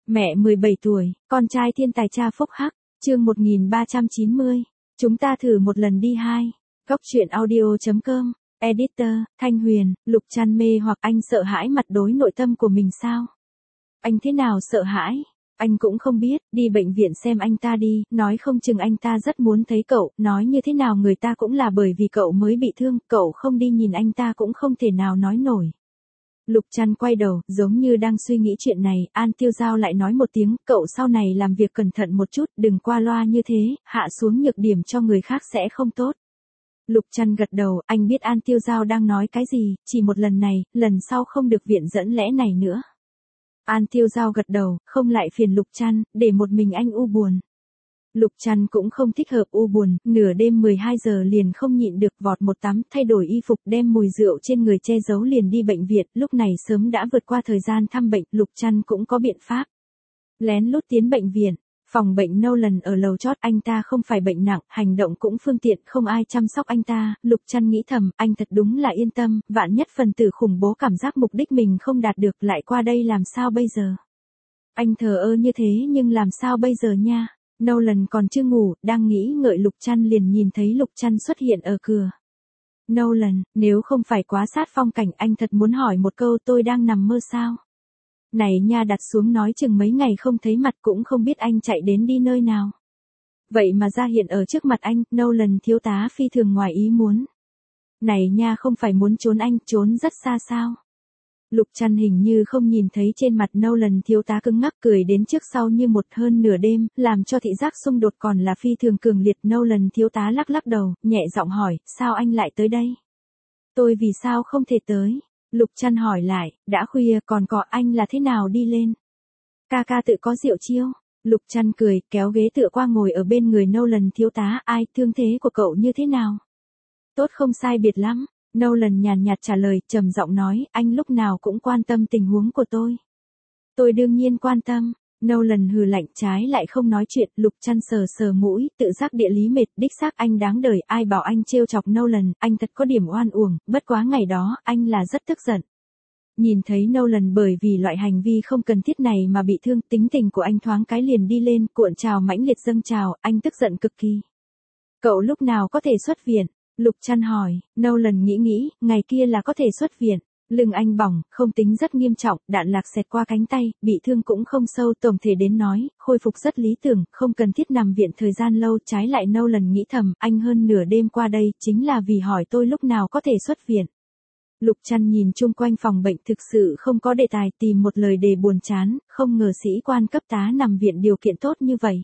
Mẹ 17 tuổi, con trai thiên tài cha phúc hắc, chương 1390. Chúng ta thử một lần đi hai. Góc truyện audio.com, editor, Thanh Huyền, Lục Trăn mê hoặc anh sợ hãi mặt đối nội tâm của mình sao? Anh thế nào sợ hãi? Anh cũng không biết, đi bệnh viện xem anh ta đi, nói không chừng anh ta rất muốn thấy cậu, nói như thế nào người ta cũng là bởi vì cậu mới bị thương, cậu không đi nhìn anh ta cũng không thể nào nói nổi. Lục Trăn quay đầu, giống như đang suy nghĩ chuyện này, An Tiêu Giao lại nói một tiếng, cậu sau này làm việc cẩn thận một chút, đừng qua loa như thế, hạ xuống nhược điểm cho người khác sẽ không tốt. Lục Trăn gật đầu, anh biết An Tiêu Giao đang nói cái gì, chỉ một lần này, lần sau không được viện dẫn lẽ này nữa. An Tiêu Giao gật đầu, không lại phiền Lục Trăn, để một mình anh u buồn. Lục Trăn cũng không thích hợp u buồn, nửa đêm 12 giờ liền không nhịn được vọt một tắm, thay đổi y phục đem mùi rượu trên người che giấu liền đi bệnh viện, lúc này sớm đã vượt qua thời gian thăm bệnh, Lục Trăn cũng có biện pháp. Lén lút tiến bệnh viện, phòng bệnh Nolan ở lầu chót, anh ta không phải bệnh nặng, hành động cũng phương tiện, không ai chăm sóc anh ta, Lục Trăn nghĩ thầm, anh thật đúng là yên tâm, vạn nhất phần tử khủng bố cảm giác mục đích mình không đạt được lại qua đây làm sao bây giờ. Anh thờ ơ như thế nhưng làm sao bây giờ nha. Nolan còn chưa ngủ, đang nghĩ ngợi Lục Trăn liền nhìn thấy Lục Trăn xuất hiện ở cửa. Nolan, nếu không phải quá sát phong cảnh anh thật muốn hỏi một câu tôi đang nằm mơ sao? Này nha, đặt xuống nói chừng mấy ngày không thấy mặt cũng không biết anh chạy đến đi nơi nào. Vậy mà ra hiện ở trước mặt anh, Nolan thiếu tá phi thường ngoài ý muốn. Này nha, không phải muốn trốn anh, trốn rất xa sao? Lục Trăn hình như không nhìn thấy trên mặt Nolan thiếu tá cứng ngắc cười đến trước sau như một hơn nửa đêm, làm cho thị giác xung đột còn là phi thường cường liệt. Nolan thiếu tá lắc lắc đầu, nhẹ giọng hỏi, sao anh lại tới đây? Tôi vì sao không thể tới? Lục Trăn hỏi lại, đã khuya còn có anh là thế nào đi lên? Ca ca tự có rượu chiêu. Lục Trăn cười, kéo ghế tựa qua ngồi ở bên người Nolan thiếu tá, ai, thương thế của cậu như thế nào? Tốt không sai biệt lắm. Nolan nhàn nhạt trả lời, trầm giọng nói, anh lúc nào cũng quan tâm tình huống của tôi. Tôi đương nhiên quan tâm. Nolan hừ lạnh, trái lại không nói chuyện. Lục Trăn sờ sờ mũi, tự giác địa lý mệt, đích xác anh đáng đời, ai bảo anh trêu chọc Nolan, anh thật có điểm oan uổng, bất quá ngày đó, anh là rất tức giận. Nhìn thấy Nolan bởi vì loại hành vi không cần thiết này mà bị thương, tính tình của anh thoáng cái liền đi lên, cuộn trào mãnh liệt dâng trào, anh tức giận cực kỳ. Cậu lúc nào có thể xuất viện? Lục Trăn hỏi. Nolan nghĩ, ngày kia là có thể xuất viện. Lưng anh bỏng, không tính rất nghiêm trọng, đạn lạc xẹt qua cánh tay, bị thương cũng không sâu, tổng thể đến nói, khôi phục rất lý tưởng, không cần thiết nằm viện thời gian lâu. Trái lại Nolan nghĩ thầm, anh hơn nửa đêm qua đây, chính là vì hỏi tôi lúc nào có thể xuất viện. Lục Trăn nhìn chung quanh phòng bệnh, thực sự không có đề tài, tìm một lời đề buồn chán, không ngờ sĩ quan cấp tá nằm viện điều kiện tốt như vậy.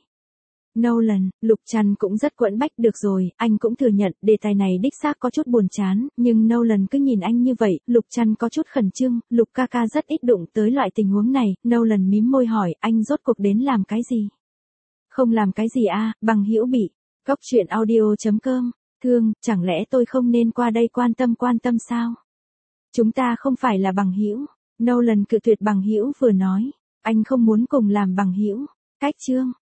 Nolan, Lục Trăn cũng rất quẫn bách, được rồi, anh cũng thừa nhận, đề tài này đích xác có chút buồn chán, nhưng Nolan cứ nhìn anh như vậy, Lục Trăn có chút khẩn trương, Lục ca ca rất ít đụng tới loại tình huống này, Nolan mím môi hỏi, anh rốt cuộc đến làm cái gì? Không làm cái gì à, bằng hữu bị. Góc truyện audio.com, thương, chẳng lẽ tôi không nên qua đây quan tâm sao? Chúng ta không phải là bằng hữu. Nolan cự tuyệt bằng hữu vừa nói, anh không muốn cùng làm bằng hữu. Cách chương.